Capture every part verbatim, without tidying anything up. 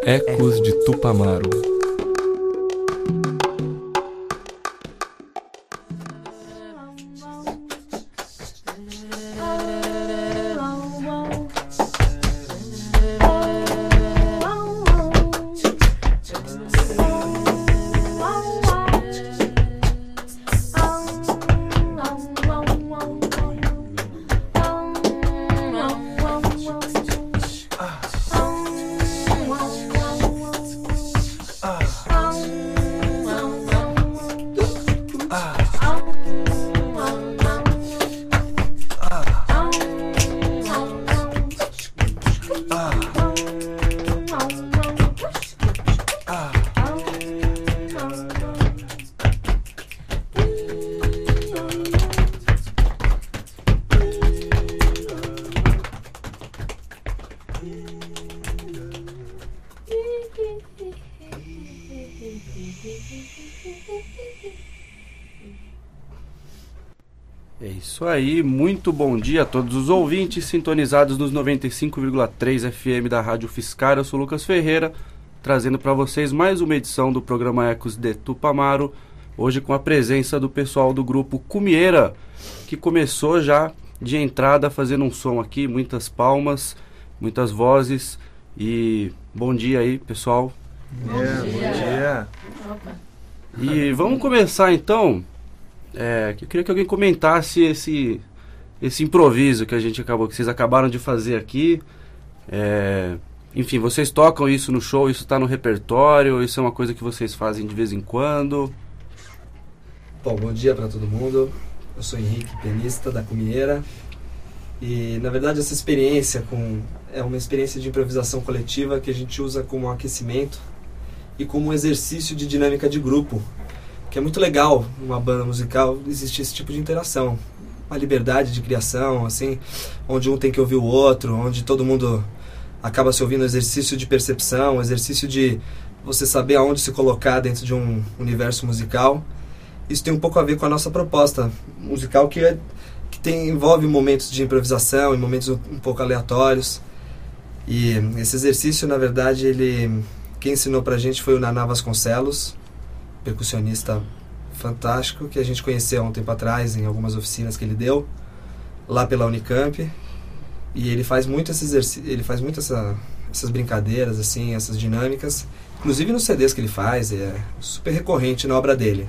Ecos de Tupamaro. É isso aí, muito bom dia a todos os ouvintes sintonizados nos noventa e cinco vírgula três F M da Rádio Fiscar. Eu sou Lucas Ferreira, trazendo para vocês mais uma edição do programa Ecos de Tupamaro, hoje com a presença do pessoal do grupo Cumieira, que começou já de entrada fazendo um som aqui, muitas palmas, muitas vozes. E bom dia aí, pessoal. Bom dia. Bom dia. E vamos começar então. É, eu queria que alguém comentasse esse, esse improviso que a gente acabou, que vocês acabaram de fazer aqui. É, enfim, vocês tocam isso no show, isso está no repertório, isso é uma coisa que vocês fazem de vez em quando? Bom, bom dia para todo mundo. Eu sou Henrique, pianista da Cumieira. E na verdade essa experiência com, é uma experiência de improvisação coletiva que a gente usa como aquecimento e como um exercício de dinâmica de grupo. Que é muito legal, uma banda musical, existe esse tipo de interação, uma liberdade de criação, assim, onde um tem que ouvir o outro, onde todo mundo acaba se ouvindo, exercício de percepção, exercício de você saber aonde se colocar dentro de um universo musical. Isso tem um pouco a ver com a nossa proposta musical, que, é, que tem, envolve momentos de improvisação e momentos um pouco aleatórios. E esse exercício, na verdade, ele, quem ensinou pra gente foi o Naná Vasconcelos, percussionista fantástico, que a gente conheceu há um tempo atrás em algumas oficinas que ele deu lá pela Unicamp. E ele faz muito esse exercício, ele faz muito essa, essas brincadeiras, assim, essas dinâmicas, inclusive nos C Ds que ele faz, é super recorrente na obra dele.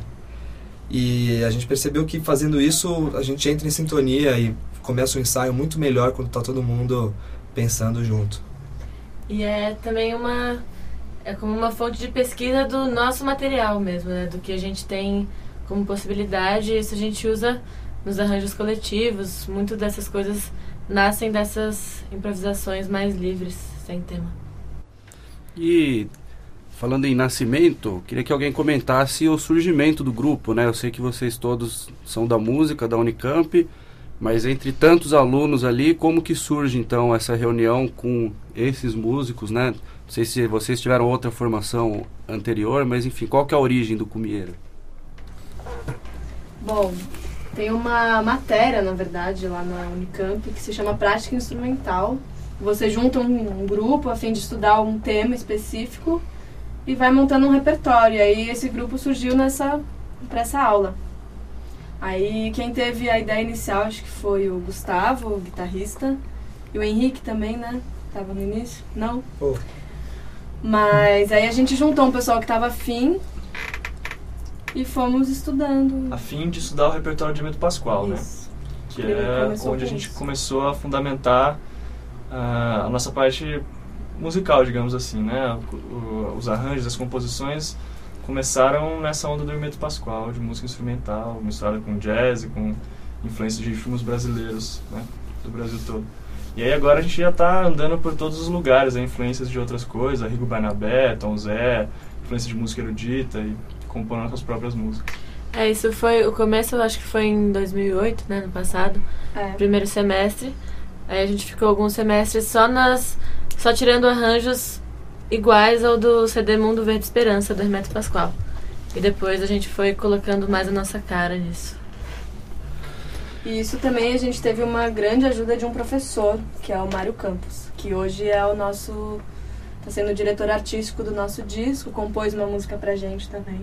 E a gente percebeu que fazendo isso a gente entra em sintonia e começa um ensaio muito melhor quando está todo mundo pensando junto. E é também uma É como uma fonte de pesquisa do nosso material mesmo, né? Do que a gente tem como possibilidade. Isso a gente usa nos arranjos coletivos. Muito dessas coisas nascem dessas improvisações mais livres, sem tema. E falando em nascimento, queria que alguém comentasse o surgimento do grupo, né? Eu sei que vocês todos são da música, da Unicamp, mas entre tantos alunos ali, como que surge então essa reunião com esses músicos, né? Não sei se vocês tiveram outra formação anterior, mas enfim, qual que é a origem do Cumieira? Bom, tem uma matéria, na verdade, lá na Unicamp, que se chama Prática Instrumental. Você junta um, um grupo a fim de estudar um tema específico e vai montando um repertório. E aí esse grupo surgiu nessa, para essa aula. Aí quem teve a ideia inicial, acho que foi o Gustavo, o guitarrista, e o Henrique também, né? Tava no início? Não? Oh. Mas aí a gente juntou um pessoal que estava afim e fomos estudando. A fim de estudar o repertório de Hermeto Pascoal, Isso. né? Que é onde a gente isso. começou a fundamentar uh, a nossa parte musical, digamos assim, né? O, o, os arranjos, as composições começaram nessa onda do Hermeto Pascoal, de música instrumental, misturada com jazz, com influências de filmes brasileiros, né? Do Brasil todo. E aí agora a gente já está andando por todos os lugares, né? Influências de outras coisas, Arrigo Barnabé, Tom Zé, influência de música erudita e compondo nossas próprias músicas. É, isso foi, o começo eu acho que foi em dois mil e oito, né, no passado, é. primeiro semestre. Aí a gente ficou alguns semestres só nas, só tirando arranjos iguais ao do C D Mundo Verde Esperança, do Hermeto Pascoal. E depois a gente foi colocando mais a nossa cara nisso. E isso também a gente teve uma grande ajuda de um professor, que é o Mário Campos, que hoje é o nosso Está sendo o diretor artístico do nosso disco, compôs uma música pra gente também.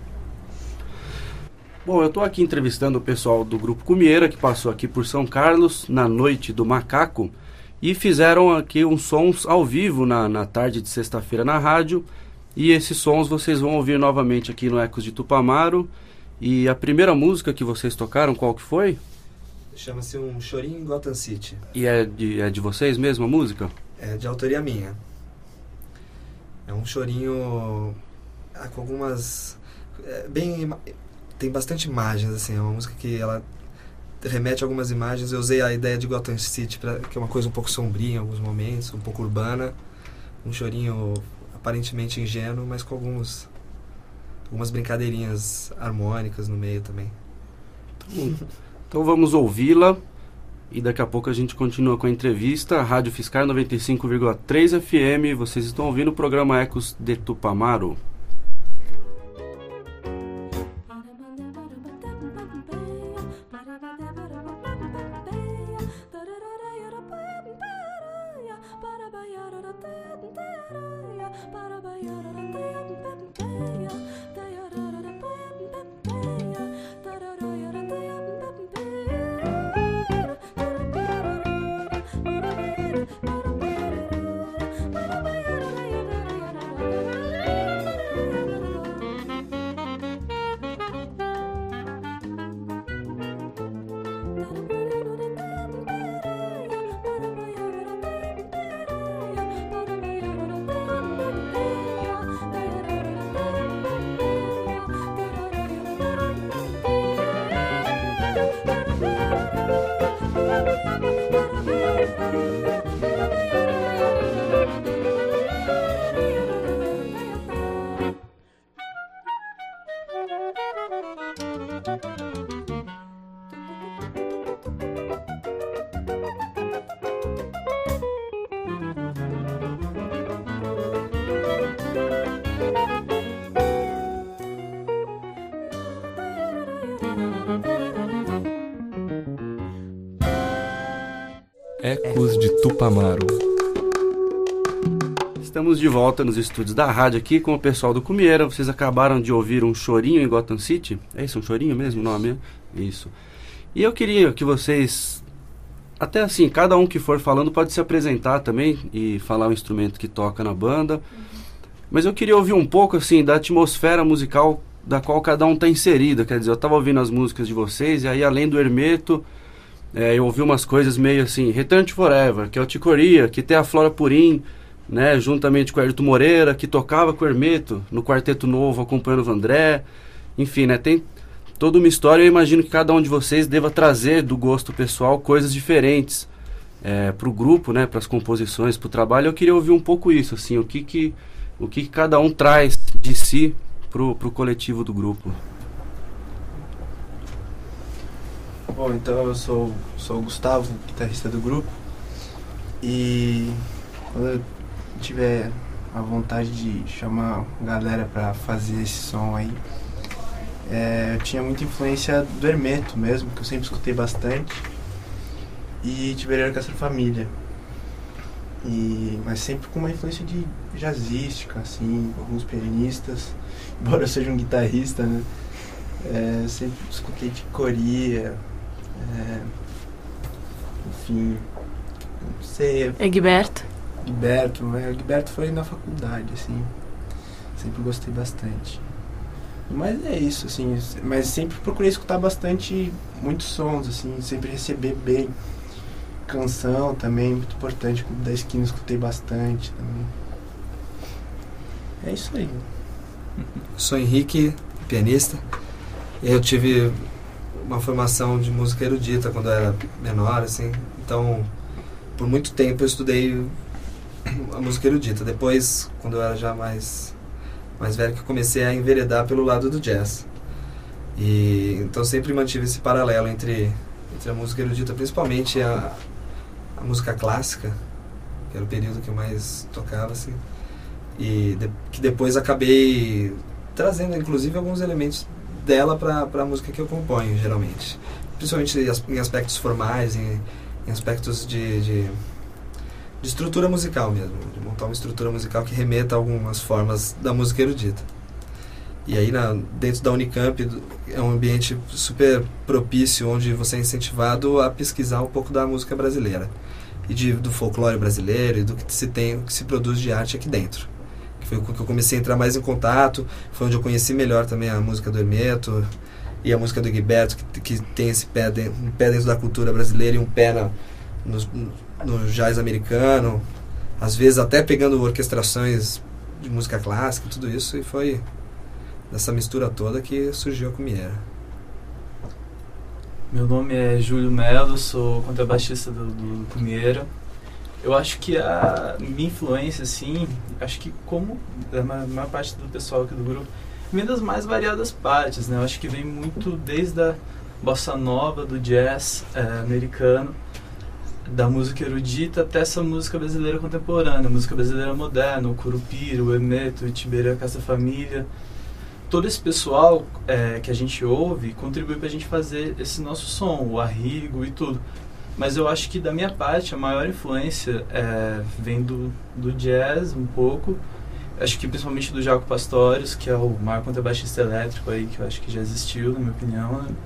Bom, eu estou aqui entrevistando o pessoal do Grupo Cumieira, que passou aqui por São Carlos na Noite do Macaco e fizeram aqui uns sons ao vivo na, na tarde de sexta-feira na rádio. E esses sons vocês vão ouvir novamente aqui no Ecos de Tupamaro. E a primeira música que vocês tocaram, qual que foi? Chama-se Um Chorinho em Gotham City. E é de, é de vocês mesmo a música? É de autoria minha. É um chorinho ah, com algumas... É, bem, tem bastante imagens, assim. É uma música que ela remete a algumas imagens. Eu usei a ideia de Gotham City, pra, que é uma coisa um pouco sombria em alguns momentos, um pouco urbana. Um chorinho aparentemente ingênuo, mas com alguns... algumas brincadeirinhas harmônicas no meio também. Então vamos ouvi-la e daqui a pouco a gente continua com a entrevista. Rádio Fiscar noventa e cinco vírgula três F M, vocês estão ouvindo o programa Ecos de Tupamaro. Ecos de Tupamaro. Estamos de volta nos estúdios da rádio aqui com o pessoal do Cumieira. Vocês acabaram de ouvir Um Chorinho em Gotham City. É isso, Um Chorinho mesmo o nome? Isso. E eu queria que vocês, até assim, cada um que for falando pode se apresentar também e falar o instrumento que toca na banda. Mas eu queria ouvir um pouco assim da atmosfera musical da qual cada um está inserido. Quer dizer, eu estava ouvindo as músicas de vocês e aí além do Hermeto, É, eu ouvi umas coisas meio assim, Return to Forever, que é o Ticoria, que tem a Flora Purim, né, juntamente com o Ayrton Moreira, que tocava com o Hermeto no Quarteto Novo, acompanhando o Vandré. Enfim, né, tem toda uma história. Eu imagino que cada um de vocês deva trazer do gosto pessoal coisas diferentes é, para o grupo, né, para as composições, para o trabalho. Eu queria ouvir um pouco isso, assim, o que, que, o que, que cada um traz de si para o coletivo do grupo. Bom, então eu sou, sou o Gustavo, guitarrista do grupo, e quando eu tiver a vontade de chamar a galera pra fazer esse som aí, é, eu tinha muita influência do Hermeto mesmo, que eu sempre escutei bastante, e Tiberia Orquestra Família, e, mas sempre com uma influência de jazzística, assim, alguns pianistas, embora eu seja um guitarrista, né, é, eu sempre escutei Ticoria. É, enfim, não sei. Egberto. Egberto, né? Egberto foi na faculdade, assim. Sempre gostei bastante. Mas é isso, assim. Mas sempre procurei escutar bastante, muitos sons, assim. Sempre receber bem. Canção também, muito importante. Clube da Esquina eu escutei bastante também. É isso aí. Eu sou Henrique, pianista. Eu tive uma formação de música erudita quando eu era menor, assim. Então, por muito tempo eu estudei a música erudita. Depois, quando eu era já mais, mais velho, que eu comecei a enveredar pelo lado do jazz. E, então, sempre mantive esse paralelo entre, entre a música erudita, principalmente a, a música clássica, que era o período que eu mais tocava, assim. E de, que depois acabei trazendo, inclusive, alguns elementos dela para a música que eu componho, geralmente. Principalmente em aspectos formais, em, em aspectos de, de, de estrutura musical mesmo, de montar uma estrutura musical que remeta a algumas formas da música erudita. E aí, na, dentro da Unicamp, é um ambiente super propício, onde você é incentivado a pesquisar um pouco da música brasileira. E de, do folclore brasileiro, e do que se tem, o que se produz de arte aqui dentro. Que foi com que eu comecei a entrar mais em contato, foi onde eu conheci melhor também a música do Hermeto, e a música do Gilberto, que, que tem esse pé dentro, um pé dentro da cultura brasileira e um pé na, no, no jazz americano. Às vezes até pegando orquestrações de música clássica, tudo isso, e foi dessa mistura toda que surgiu a Cumieira. Meu nome é Júlio Melo, sou contrabaixista do, do Cumieira. Eu acho que a minha influência, assim, acho que como a maior parte do pessoal aqui do grupo, vem das mais variadas partes, né? Eu acho que vem muito desde a bossa nova, do jazz é, americano, da música erudita até essa música brasileira contemporânea, música brasileira moderna, o Curupira, o Hermeto, o Tiberê, Casa Família. Todo esse pessoal é, que a gente ouve contribui para a gente fazer esse nosso som, o Arrigo e tudo. Mas eu acho que da minha parte a maior influência é, vem do, do jazz um pouco. Acho que principalmente do Jaco Pastorius, que é o maior contrabaixista elétrico aí, que eu acho que já existiu, na minha opinião. Né?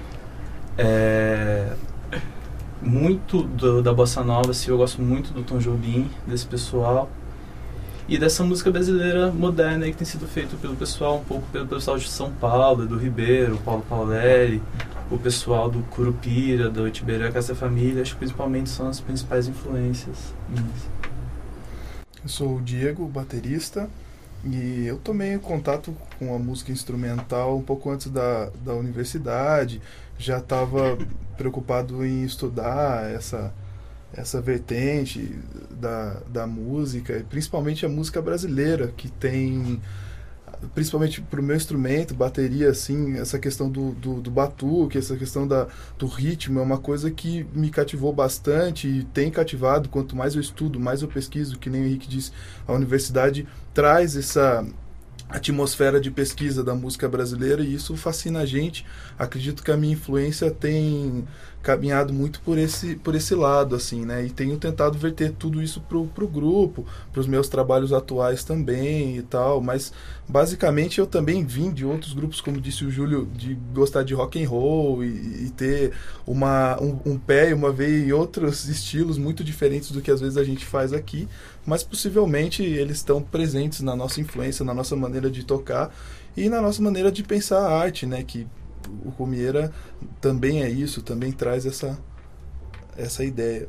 É, muito do, da bossa nova, assim, eu gosto muito do Tom Jobim, desse pessoal. E dessa música brasileira moderna aí que tem sido feito pelo pessoal, um pouco pelo pessoal de São Paulo, do Ribeiro, Paulo Pauleri, o pessoal do Curupira, do Tiberê, Casa Família. Acho que principalmente são as principais influências minhas. Eu sou o Diego, baterista, e eu tomei contato com a música instrumental um pouco antes da, da universidade. Já estava preocupado em estudar essa... essa vertente da, da música, principalmente a música brasileira, que tem, principalmente para o meu instrumento, bateria, assim, essa questão do, do, do batuque, essa questão da, do ritmo, é uma coisa que me cativou bastante e tem cativado. Quanto mais eu estudo, mais eu pesquiso, que nem o Henrique disse, a universidade traz essa atmosfera de pesquisa da música brasileira e isso fascina a gente. Acredito que a minha influência tem caminhado muito por esse, por esse lado, assim, né? E tenho tentado verter tudo isso pro, pro grupo, pros meus trabalhos atuais também e tal, mas basicamente eu também vim de outros grupos, como disse o Júlio, de gostar de rock and roll e, e ter uma, um, um pé e uma veia em outros estilos muito diferentes do que às vezes a gente faz aqui, mas possivelmente eles estão presentes na nossa influência, na nossa maneira de tocar e na nossa maneira de pensar a arte, né? Que o Cumieira também é isso, também traz essa, essa ideia.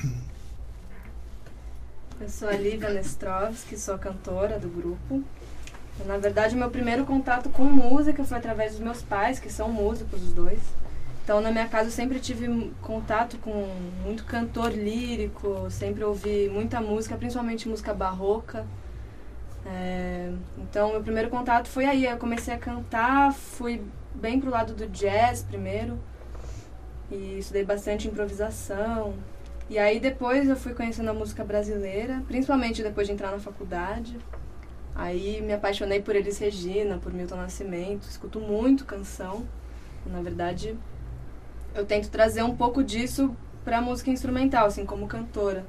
Eu sou a Lívia Nestrovski, sou cantora do grupo. Na verdade, o meu primeiro contato com música foi através dos meus pais, que são músicos os dois. Então, na minha casa, eu sempre tive contato com muito cantor lírico, sempre ouvi muita música, principalmente música barroca. É, então, meu primeiro contato foi aí. Eu comecei a cantar, fui bem pro lado do jazz primeiro, e estudei bastante improvisação. E aí, depois, eu fui conhecendo a música brasileira, principalmente depois de entrar na faculdade. Aí, me apaixonei por Elis Regina, por Milton Nascimento, escuto muito canção. Na verdade, eu tento trazer um pouco disso pra música instrumental, assim, como cantora.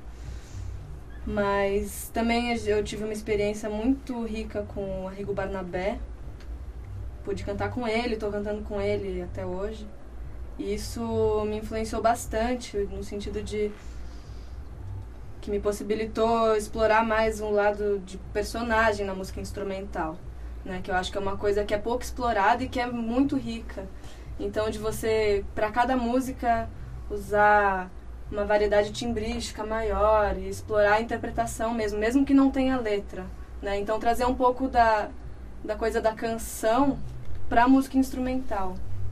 Mas também eu tive uma experiência muito rica com o Arrigo Barnabé. Pude cantar com ele, estou cantando com ele até hoje. E isso me influenciou bastante, no sentido de que me possibilitou explorar mais um lado de personagem na música instrumental, né? Que eu acho que é uma coisa que é pouco explorada e que é muito rica. Então, de você, para cada música, usar uma variedade timbrística maior e explorar a interpretação mesmo, mesmo que não tenha letra, né? Então, trazer um pouco da, da coisa da canção para a música instrumental.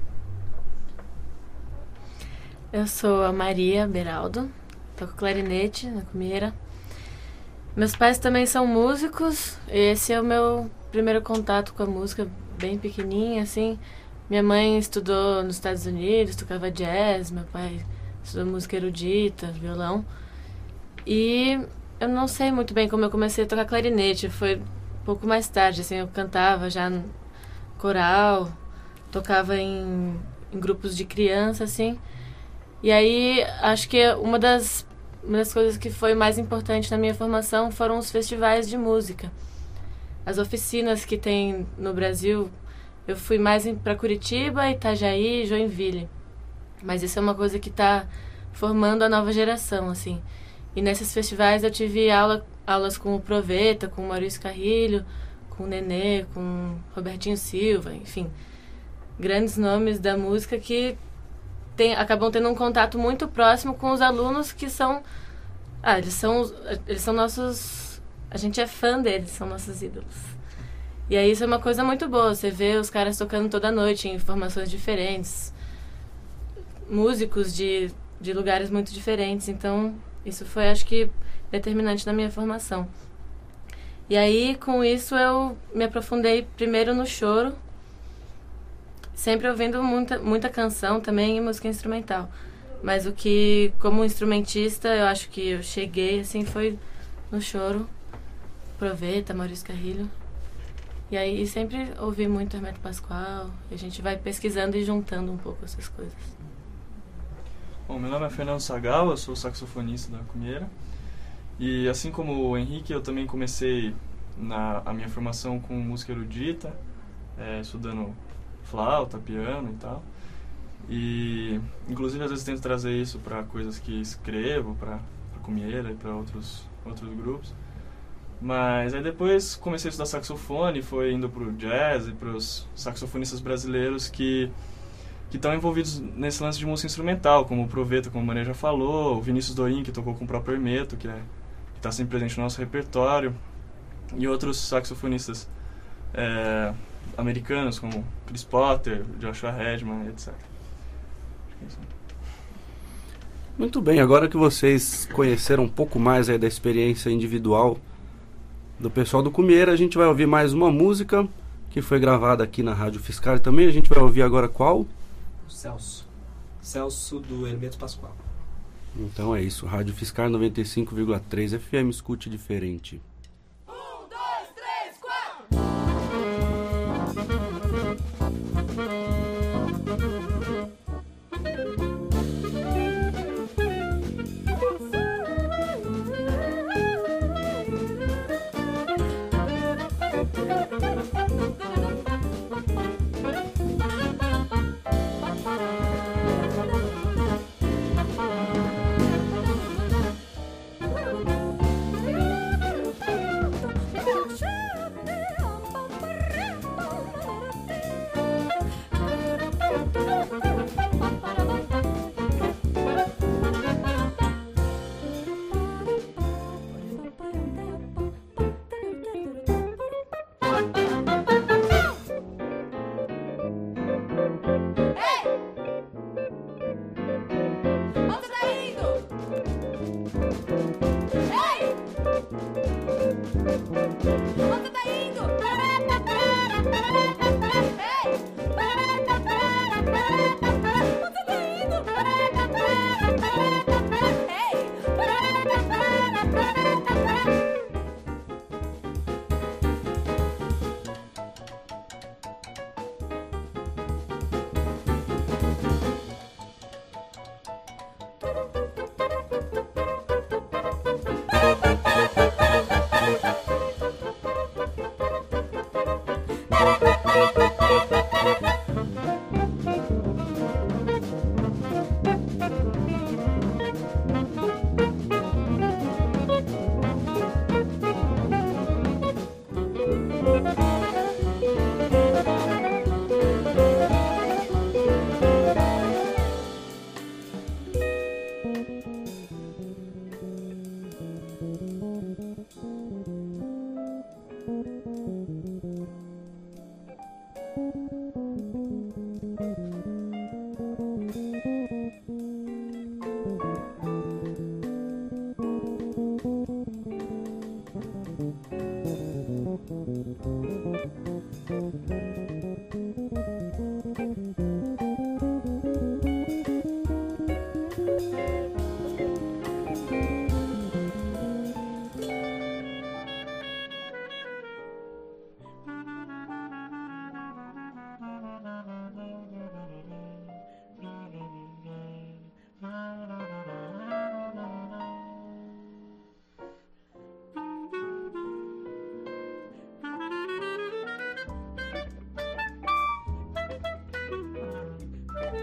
Eu sou a Maria Beraldo, toco clarinete na Cumieira. Meus pais também são músicos, esse é o meu primeiro contato com a música, bem pequenininha, assim. Minha mãe estudou nos Estados Unidos, tocava jazz, meu pai estudou música erudita, violão. E eu não sei muito bem como eu comecei a tocar clarinete, foi um pouco mais tarde, assim, eu cantava já no coral, tocava em, em grupos de criança, assim. E aí, acho que uma das uma das coisas que foi mais importante na minha formação foram os festivais de música. As oficinas que tem no Brasil, eu fui mais para Curitiba, Itajaí e Joinville. Mas isso é uma coisa que está formando a nova geração, assim. E nesses festivais eu tive aula, aulas com o Proveta, com o Maurício Carrilho, com o Nenê, com o Robertinho Silva, enfim. Grandes nomes da música que tem, acabam tendo um contato muito próximo com os alunos que são... Ah, eles são, eles são nossos... A gente é fã deles, são nossos ídolos. E aí isso é uma coisa muito boa, você vê os caras tocando toda noite em formações diferentes, músicos de, de lugares muito diferentes, então isso foi, acho que, determinante na minha formação. E aí, com isso, eu me aprofundei primeiro no choro, sempre ouvindo muita, muita canção também e música instrumental. Mas o que, como instrumentista, eu acho que eu cheguei, assim, foi no choro, Proveta, Maurício Carrilho. E aí sempre ouvi muito Hermeto Pascoal, e a gente vai pesquisando e juntando um pouco essas coisas. Bom, meu nome é Fernando Sagal, eu sou saxofonista da Cumieira. E assim como o Henrique, eu também comecei na, a minha formação com música erudita, é, estudando flauta, piano e tal. E inclusive às vezes tento trazer isso para coisas que escrevo, para a Cumieira e para outros, outros grupos. Mas aí depois comecei a estudar saxofone, foi indo pro jazz e pros saxofonistas brasileiros que que estão envolvidos nesse lance de música instrumental, como o Proveta, como o Mané já falou, o Vinícius Dorim, que tocou com o próprio Hermeto, que é, está sempre presente no nosso repertório, e outros saxofonistas é, americanos, como Chris Potter, Joshua Redman, etcétera. Muito bem, agora que vocês conheceram um pouco mais aí da experiência individual do pessoal do Cumieira, a gente vai ouvir mais uma música que foi gravada aqui na Rádio Fiscar também. A gente vai ouvir agora qual? Celso. Celso do Hermeto Pascoal. Então é isso, Rádio Fiscar noventa e cinco vírgula três F M, escute diferente. Um, dois, três, quatro!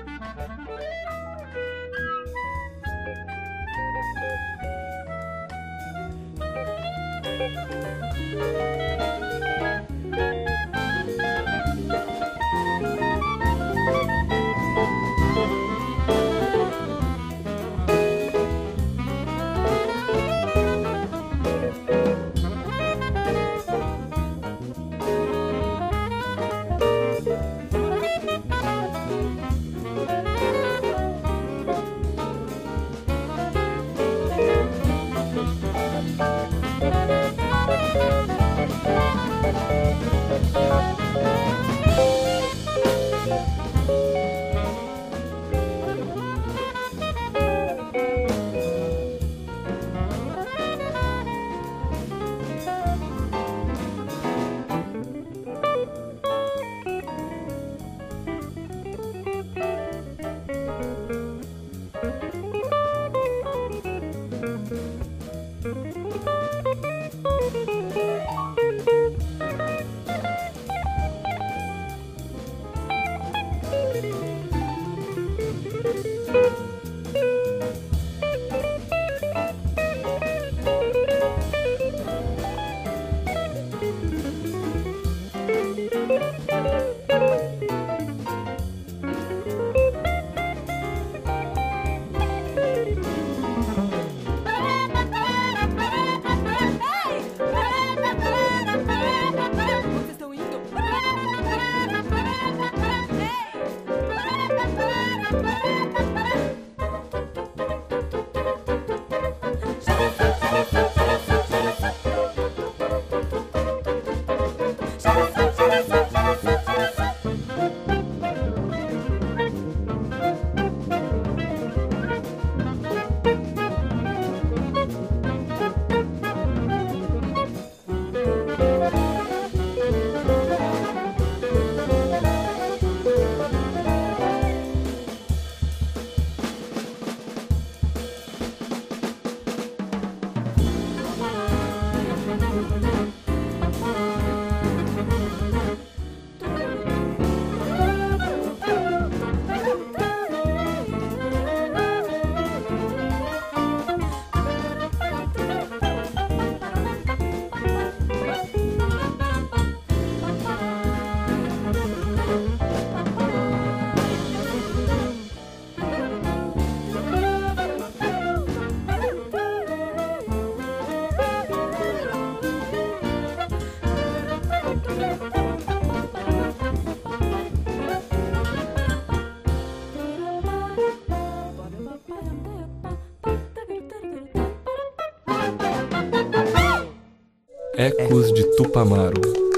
Ecos de Tupamaro.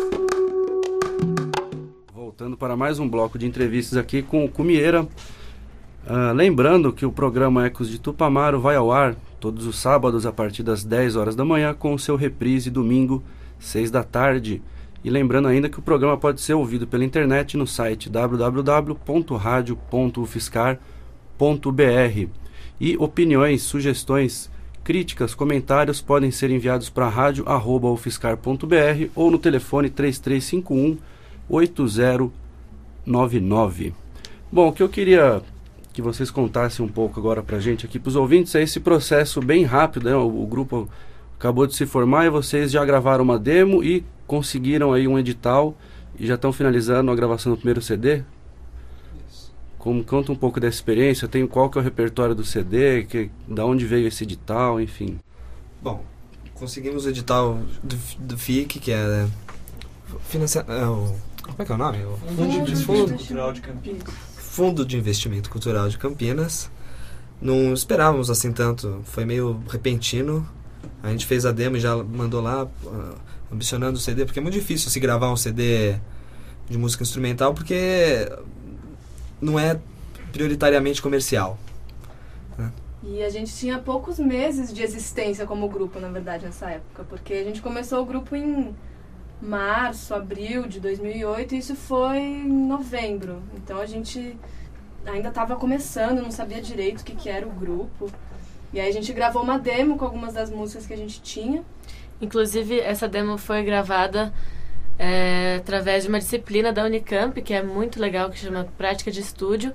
Voltando para mais um bloco de entrevistas aqui com o Cumieira. Uh, lembrando que o programa Ecos de Tupamaro vai ao ar todos os sábados a partir das dez horas da manhã, com o seu reprise domingo, seis da tarde. E lembrando ainda que o programa pode ser ouvido pela internet no site w w w ponto radio ponto u f s c a r ponto b r. E opiniões, sugestões, críticas, comentários podem ser enviados para rádio arroba u f s c a r ponto b r ou no telefone três três cinco um oito zero nove nove. Bom, o que eu queria que vocês contassem um pouco agora para a gente aqui, para os ouvintes, é esse processo bem rápido, né? O, o grupo acabou de se formar e vocês já gravaram uma demo e conseguiram aí um edital e já estão finalizando a gravação do primeiro C D? Como, conta um pouco dessa experiência, tem qual que é o repertório do C D, que, da onde veio esse edital, enfim. Bom, conseguimos o edital do, do F I C, que é, financia, é o, como é que é o nome? O Fundo de Investimento Cultural de Campinas. Fundo de Investimento Cultural de Campinas. Não esperávamos assim tanto, foi meio repentino. A gente fez a demo e já mandou lá, uh, ambicionando o C D, porque é muito difícil se gravar um C D de música instrumental, porque não é prioritariamente comercial, né? E a gente tinha poucos meses de existência como grupo, na verdade, nessa época, porque a gente começou o grupo em março, abril de dois mil e oito, e isso foi em novembro. Então a gente ainda estava começando, não sabia direito o que, que era o grupo. E aí a gente gravou uma demo com algumas das músicas que a gente tinha. Inclusive, essa demo foi gravada é, através de uma disciplina da Unicamp, que é muito legal, que chama Prática de Estúdio.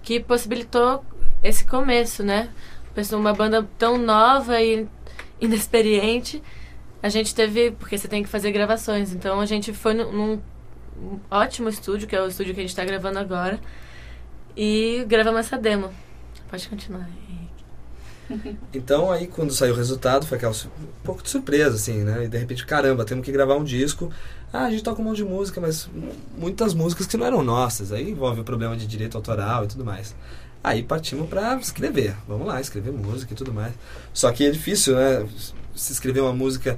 que possibilitou esse começo, né? Uma banda tão nova e inexperiente, a gente teve, porque você tem que fazer gravações, então a gente foi num, num ótimo estúdio, que é o estúdio que a gente está gravando agora, e gravamos essa demo. Pode continuar, Henrique. Então aí quando saiu o resultado foi aquela um pouco de surpresa, assim, né? E de repente, caramba, temos que gravar um disco. Ah, a gente toca um monte de música, mas muitas músicas que não eram nossas. Aí envolve o problema de direito autoral e tudo mais. Aí partimos pra escrever. Vamos lá, escrever música e tudo mais. Só que é difícil, né? Se escrever uma música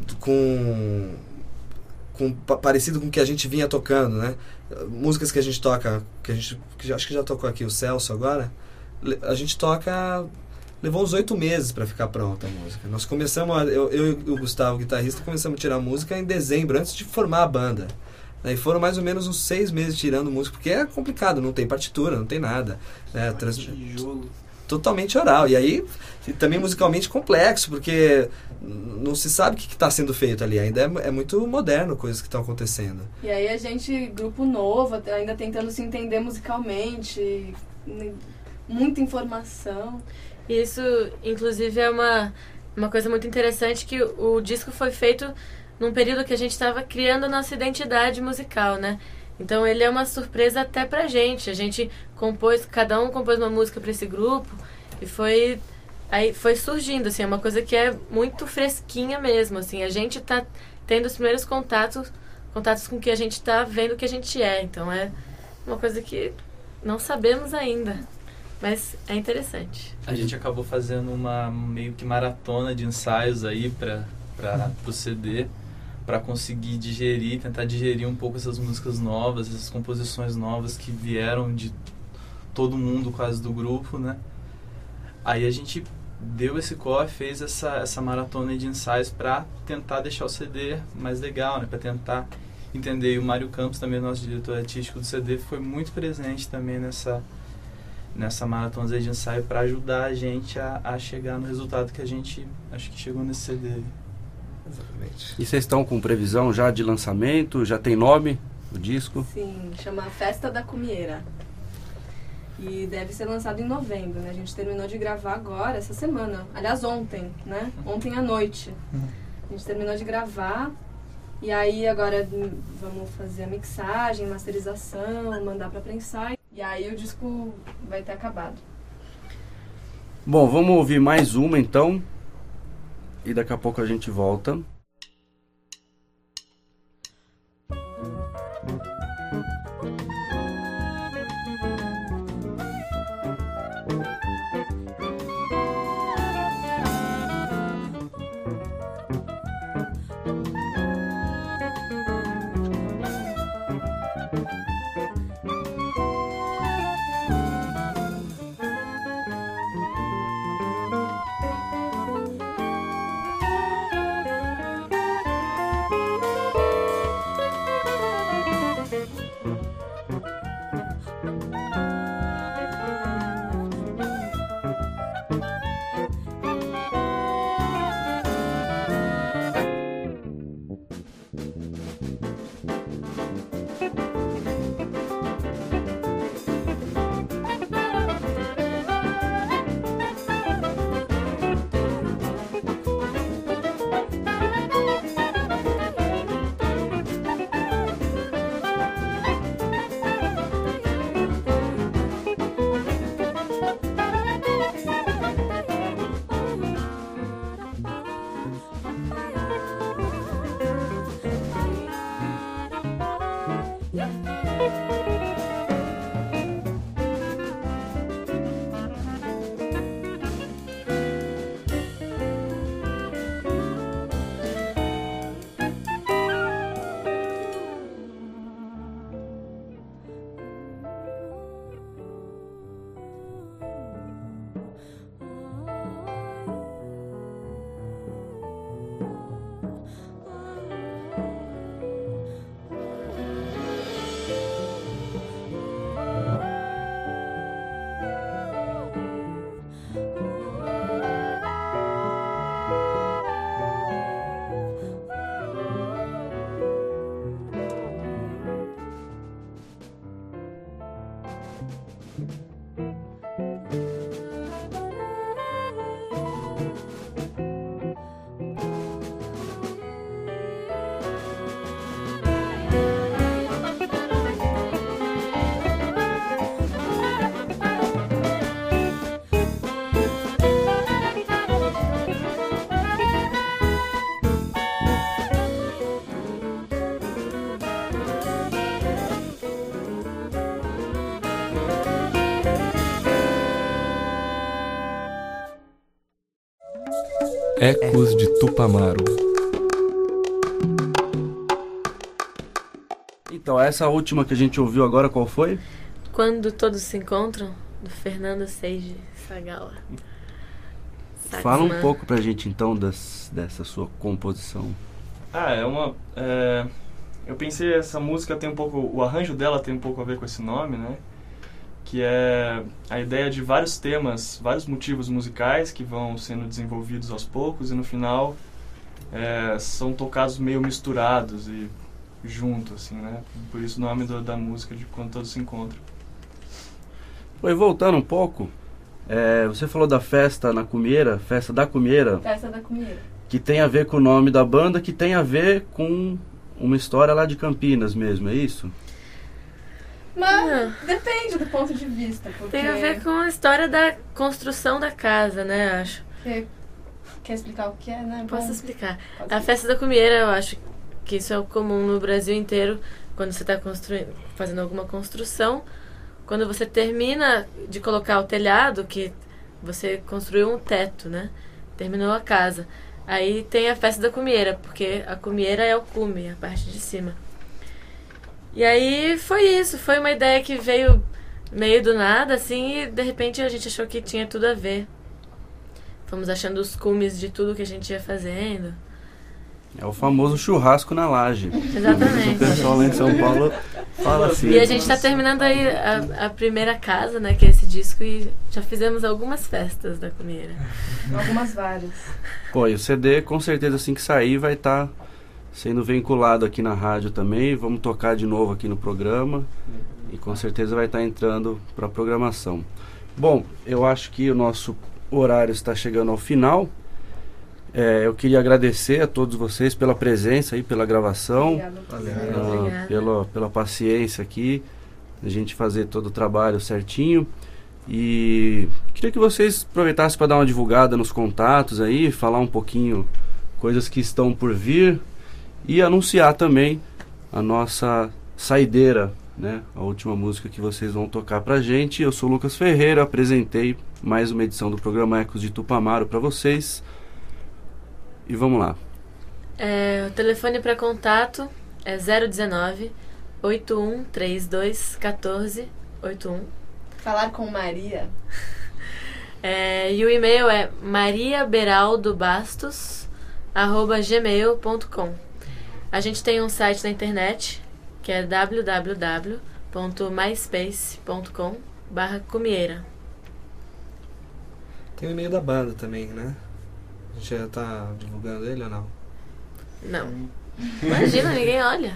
com, com parecido com o que a gente vinha tocando, né? Músicas que a gente toca, que a gente que já, acho que já tocou aqui o Celso agora, a gente toca, levou uns oito meses para ficar pronta a música. Nós começamos, a, eu, eu e o Gustavo, guitarrista, começamos a tirar música em dezembro, antes de formar a banda. E foram mais ou menos uns seis meses tirando música, porque é complicado, não tem partitura, não tem nada. Né? Trans... Tijolo. Totalmente oral. E aí, também musicalmente complexo, porque não se sabe o que está sendo feito ali. Ainda é, é muito moderno coisas que estão acontecendo. E aí a gente, grupo novo, ainda tentando se entender musicalmente, muita informação. Isso, inclusive, é uma, uma coisa muito interessante, que o, o disco foi feito num período que a gente estava criando a nossa identidade musical, né? Então ele é uma surpresa até pra gente. A gente compôs, cada um compôs uma música para esse grupo e foi aí foi surgindo, assim, é uma coisa que é muito fresquinha mesmo, assim. A gente tá tendo os primeiros contatos, contatos com que a gente tá vendo que a gente é. Então é uma coisa que não sabemos ainda, mas é interessante. A gente acabou fazendo uma meio que maratona de ensaios aí para para o C D, para conseguir digerir, tentar digerir um pouco essas músicas novas, essas composições novas que vieram de todo mundo quase do grupo, né? Aí a gente deu esse corre, fez essa, essa maratona de ensaios para tentar deixar o C D mais legal, né? Para tentar entender. E o Mário Campos, também nosso diretor artístico do C D, foi muito presente também nessa, nessa maratona de ensaio para ajudar a gente a, a chegar no resultado que a gente acho que chegou nesse C D. Exatamente. E vocês estão com previsão já de lançamento? Já tem nome o disco? Sim, chama Festa da Cumieira. E deve ser lançado em novembro, né? A gente terminou de gravar agora, essa semana. Aliás, ontem, né? Ontem à noite. A gente terminou de gravar. E aí agora vamos fazer a mixagem, masterização, mandar pra prensar. E aí o disco vai ter acabado. Bom, vamos ouvir mais uma então. E daqui a pouco a gente volta. Ecos de Tupamaro. Então, essa última que a gente ouviu agora, qual foi? Quando Todos Se Encontram, do Fernando Seiji Sagawa. Fala um pouco pra gente, então, das, dessa sua composição. Ah, é uma... É, eu pensei, essa música tem um pouco... O arranjo dela tem um pouco a ver com esse nome, né? Que é a ideia de vários temas, vários motivos musicais que vão sendo desenvolvidos aos poucos e no final é, são tocados meio misturados e juntos, assim, né? Por isso o nome do, da música de Quando Todos Se Encontram. Oi, voltando um pouco, é, você falou da festa na Cumieira, festa da Cumieira. Festa da Cumieira. Que tem a ver com o nome da banda, que tem a ver com uma história lá de Campinas mesmo, é isso? Mas Não. depende do ponto de vista. Porque... Tem a ver com a história da construção da casa, né, acho. Quer, quer explicar o que é, né? Posso Bom, explicar. pode A ser. festa da Cumieira, eu acho que isso é o comum no Brasil inteiro, quando você está construindo, fazendo alguma construção. Quando você termina de colocar o telhado, que você construiu um teto, né? Terminou a casa. Aí tem a festa da Cumieira, porque a Cumieira é o cume, a parte de cima. E aí foi isso, foi uma ideia que veio meio do nada, assim, e de repente a gente achou que tinha tudo a ver. Fomos achando os cumes de tudo que a gente ia fazendo. É o famoso churrasco na laje. Exatamente. O pessoal lá em São Paulo fala assim. E a gente está terminando aí a, a primeira casa, né, que é esse disco, e já fizemos algumas festas da Cumieira. Algumas várias. Pô, e o C D, com certeza, assim que sair, vai estar tá sendo vinculado aqui na rádio também. Vamos tocar de novo aqui no programa. E com certeza vai estar tá entrando para a programação. Bom, eu acho que o nosso horário está chegando ao final. É, eu queria agradecer a todos vocês pela presença aí, pela gravação. Obrigada. Ah, Obrigada. pela, pela paciência aqui, a gente fazer todo o trabalho certinho. E queria que vocês aproveitassem para dar uma divulgada nos contatos aí, falar um pouquinho coisas que estão por vir e anunciar também a nossa saideira, né? A última música que vocês vão tocar pra gente. Eu sou o Lucas Ferreira, apresentei mais uma edição do programa Ecos de Tupamaro para vocês. E vamos lá. É, o telefone para contato é zero nove, oito um três dois, um quatro oito um. Falar com Maria. É, e o e-mail é mariaberaldobastos arroba gmail ponto com. A gente tem um site na internet que é w w w ponto myspace ponto com barra cumieira. Tem o e-mail da banda também, né? A gente já tá divulgando ele ou não? Não. Imagina, ninguém olha.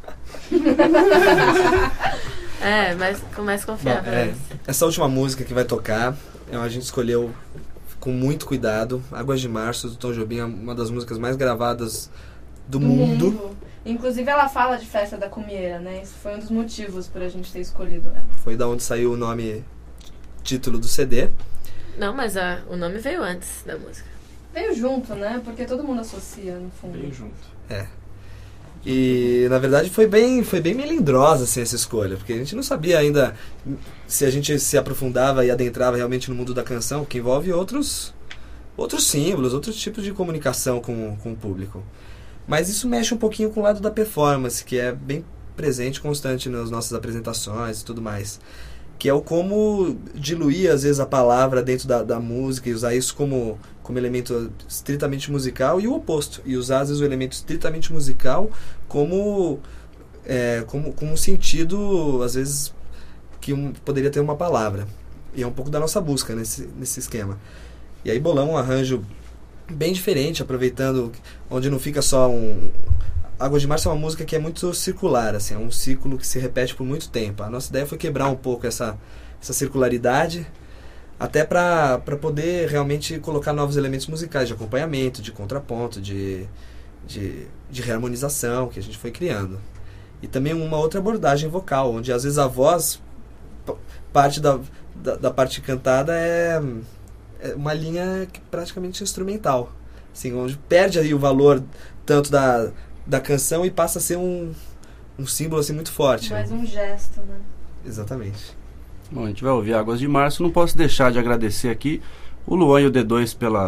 É, mas com mais confiável. Bom, é, essa última música que vai tocar, a gente escolheu com muito cuidado. Águas de Março, do Tom Jobim, é uma das músicas mais gravadas do, Do mundo. mundo. Inclusive ela fala de festa da Cumieira, né? Isso foi um dos motivos pra gente ter escolhido ela. Foi da onde saiu o nome, título do C D. Não, mas a, o nome veio antes da música. Veio junto, né? Porque todo mundo associa, no fundo. Bem junto. É. E, na verdade, foi bem, foi bem melindrosa assim, essa escolha, porque a gente não sabia ainda se a gente se aprofundava e adentrava realmente no mundo da canção, que envolve outros, outros símbolos, outros tipos de comunicação com, com o público. Mas isso mexe um pouquinho com o lado da performance, que é bem presente, constante nas nossas apresentações e tudo mais. Que é o como diluir, às vezes, a palavra dentro da, da música e usar isso como, como elemento estritamente musical e o oposto. E usar, às vezes, o elemento estritamente musical como, é, como, como um sentido, às vezes, que um, poderia ter uma palavra. E é um pouco da nossa busca nesse, nesse esquema. E aí bolamos um arranjo bem diferente, aproveitando onde não fica só um... Águas de Março é uma música que é muito circular, assim, é um ciclo que se repete por muito tempo. A nossa ideia foi quebrar um pouco essa, essa circularidade, até para poder realmente colocar novos elementos musicais de acompanhamento, de contraponto, de, de, de reharmonização que a gente foi criando. E também uma outra abordagem vocal, onde às vezes a voz, parte da, da, da parte cantada é, é uma linha praticamente instrumental, assim, onde perde aí o valor tanto da... da canção e passa a ser um, um símbolo assim muito forte. Mais um gesto, né? Exatamente. Bom, a gente vai ouvir Águas de Março. Não posso deixar de agradecer aqui o Luan e o D dois pela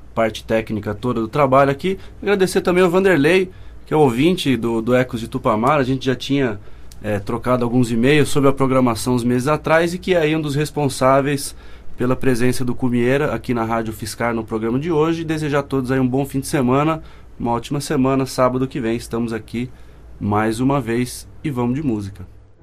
parte técnica toda do trabalho aqui. Agradecer também ao Vanderlei, que é ouvinte do, do Ecos de Tupamaro. A gente já tinha é, trocado alguns e-mails sobre a programação uns meses atrás e que é aí um dos responsáveis pela presença do Cumieira aqui na Rádio Fiscar no programa de hoje. Desejar a todos aí um bom fim de semana, uma ótima semana. Sábado que vem estamos aqui mais uma vez e vamos de música.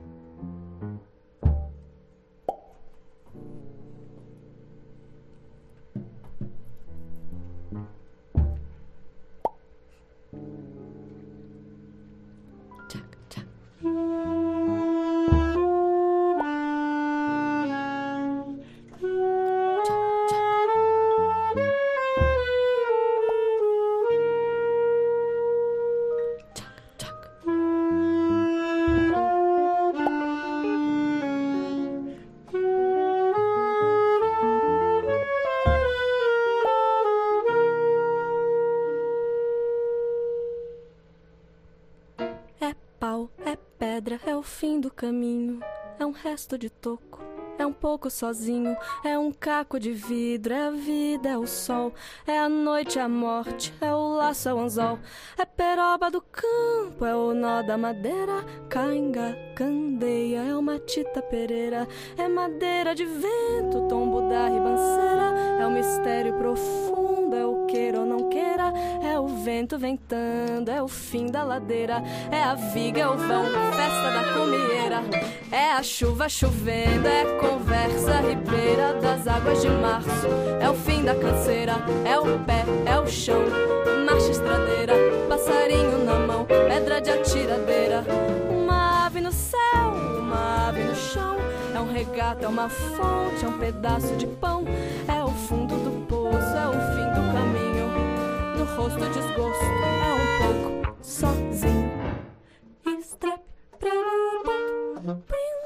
É o fim do caminho, é um resto de toco, é um pouco sozinho, é um caco de vidro, é a vida, é o sol, é a noite, é a morte, é o laço, é o anzol, é peroba do campo, é o nó da madeira, cainga, candeia, é uma tita pereira, é madeira de vento, tombo da ribanceira, é o mistério profundo, é o queira ou não queira, é o vento ventando, é o fim da ladeira, é a viga, é o vão, festa da comieira, é a chuva chovendo, é conversa ribeira das águas de março, é o fim da canseira, é o pé, é o chão, marcha estradeira, passarinho na mão, pedra de atiradeira, uma ave no céu, uma ave no chão, é um regato, é uma fonte, é um pedaço de pão, é o fundo do poço, é o fim do caminho, no rosto desgosto, é um pouco sozinho. Estrep, prego,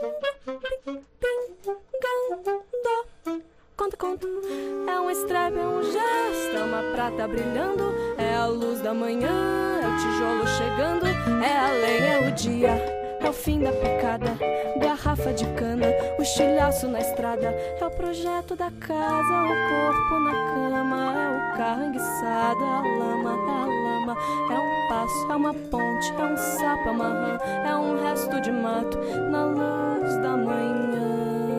pingando, conta, conta, é um estrep, é um gesto, é uma prata brilhando, é a luz da manhã, é o tijolo chegando, é a lenha, é o dia, é o fim da picada, garrafa de cana, o estilhaço na estrada, é o projeto da casa, é o corpo na cama, é o carro enguiçado, é a lama, é a lama, é um passo, é uma ponte, é um sapo, é uma rã, é um resto de mato na luz da manhã.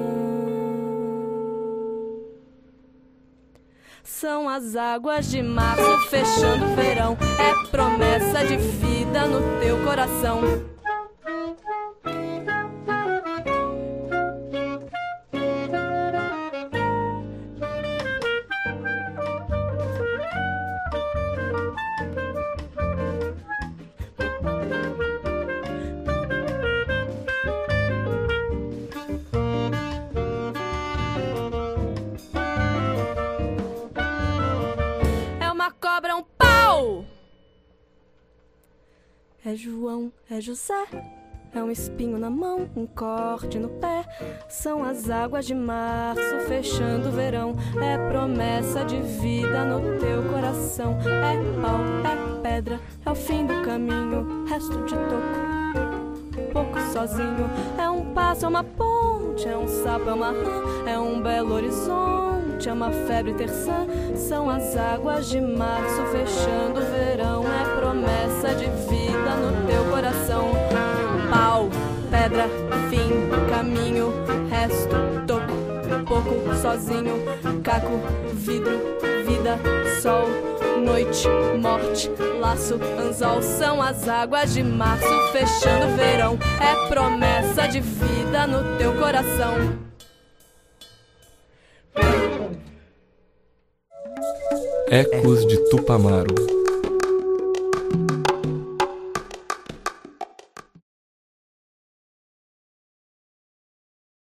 São as águas de março fechando o verão, é promessa de vida no teu coração. É João, é José, é um espinho na mão, um corte no pé. São as águas de março fechando o verão, é promessa de vida no teu coração. É pau, é pedra, é o fim do caminho, resto de toco, pouco sozinho. É um passo, é uma ponte, é um sapo, é uma rã, é um belo horizonte, é uma febre terçã. São as águas de março fechando o verão, é promessa de vida no teu coração. Pau, pedra, fim, caminho, resto, toco, pouco, sozinho, caco, vidro, vida, sol, noite, morte, laço, anzol. São as águas de março fechando o verão, é promessa de vida no teu coração. Ecos de Tupamaro.